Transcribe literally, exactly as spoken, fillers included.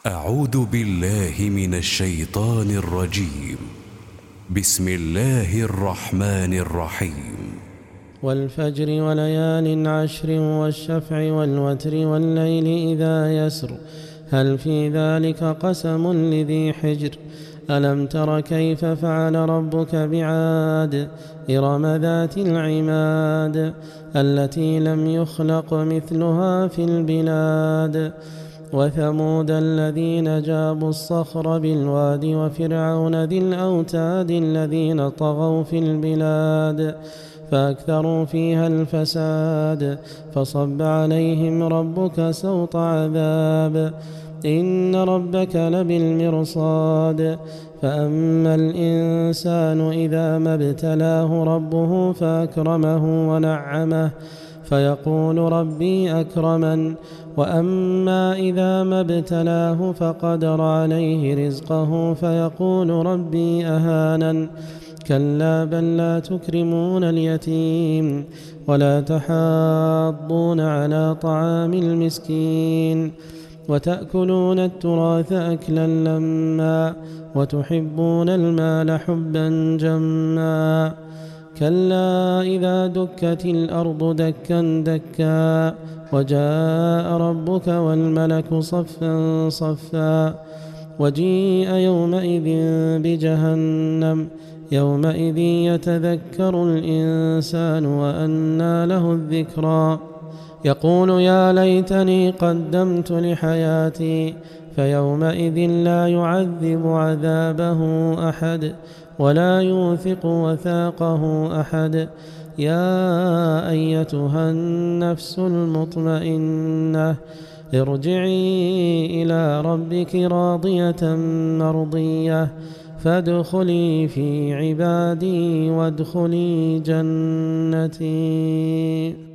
أعوذ بالله من الشيطان الرجيم. بسم الله الرحمن الرحيم. والفجر وليال عشر والشفع والوتر والليل إذا يسر هل في ذلك قسم لذي حجر ألم تر كيف فعل ربك بعاد إرم ذات العماد التي لم يخلق مثلها في البلاد وثمود الذين جابوا الصخر بالواد وفرعون ذي الأوتاد الذين طغوا في البلاد فأكثروا فيها الفساد فصب عليهم ربك سوط عذاب إن ربك لبالمرصاد فأما الإنسان إذا ما ابتلاه ربه فأكرمه ونعمه فيقول ربي أكرمن وأما إذا ما ابتلاه فقدر عليه رزقه فيقول ربي أهانن كلا بل لا تكرمون اليتيم ولا تحاضون على طعام المسكين وتأكلون التراث أكلا لما وتحبون المال حبا جما كلا إذا دكت الأرض دكا دكا وجاء ربك والملك صفا صفا وجيء يومئذ بجهنم يومئذ يتذكر الإنسان وأنى له الذكرى يقول يا ليتني قدمت لحياتي فيومئذ لا يعذب عذابه أحد ولا يوثق وثاقه أحد يا أيتها النفس المطمئنة ارجعي إلى ربك راضية مرضية فادخلي في عبادي وادخلي جنتي.